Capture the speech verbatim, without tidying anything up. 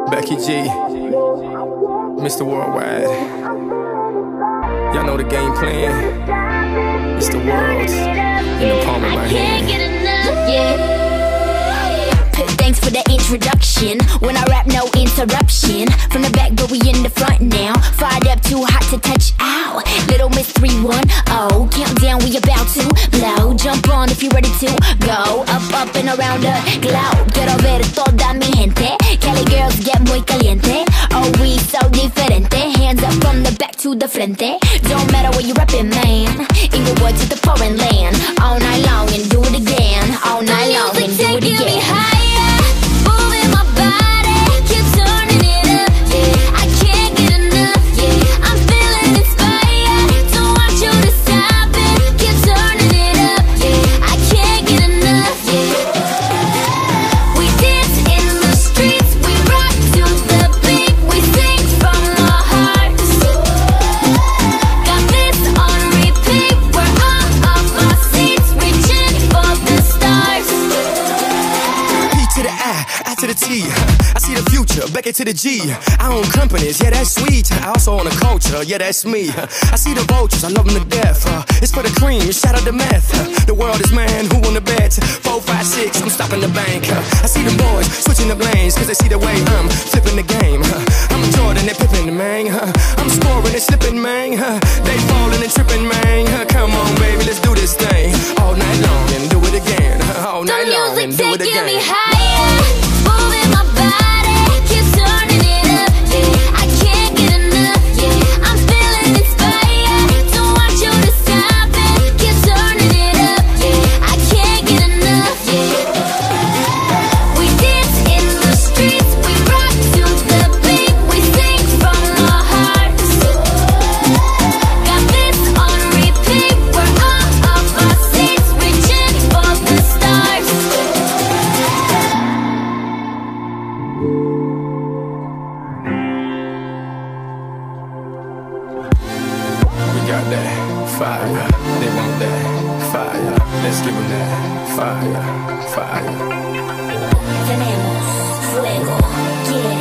Becky G, Mister Worldwide. Y'all know the game plan. It's the world in the palm of my hand. Thanks for the introduction. When I rap, no interruption. From the back, but we in the front now. Fired up, too hot to touch out. Little Miss three one oh. Countdown, we about to blow. Jump on if you're ready to go. Up, up and around the globe. Quiero ver toda mi gente. Cali girls get muy caliente. Oh, we so diferente. Hands up from the back to the frente. Don't matter where you reppin', man. Inglewood to the foreign land. All night long and do it again. All night long and do it again. To the T, I see the future, Becky to the G. I own companies, yeah, that's sweet. I also own a culture, yeah, that's me. I see the vultures, I love them to death. uh, It's for the cream, shout out the meth. uh, The world is man, who on the bet? Four, five, six, I'm stopping the bank. uh, I see the boys switching the lanes, cause they see the way I'm flipping the game. uh, I'm a Jordan, they pippin', man. uh, I'm scoring, they slipping, man. uh, They falling and tripping, man. uh, Come on, baby, let's do this thing. All night long and do it again. uh, All night long and do it again. Me higher. Moving my body, keep turning it up, yeah. I can't get enough, yeah. I'm feeling inspired, don't want you to stop it. Keep turning it up, yeah. I can't get enough, yeah. We dance in the streets, we rock to the beat, we sing from our hearts. Got this on repeat, we're all of our seats, reaching for the stars. We got that fire, they want that fire. Let's give them that fire, fire. Tenemos fuego, yeah.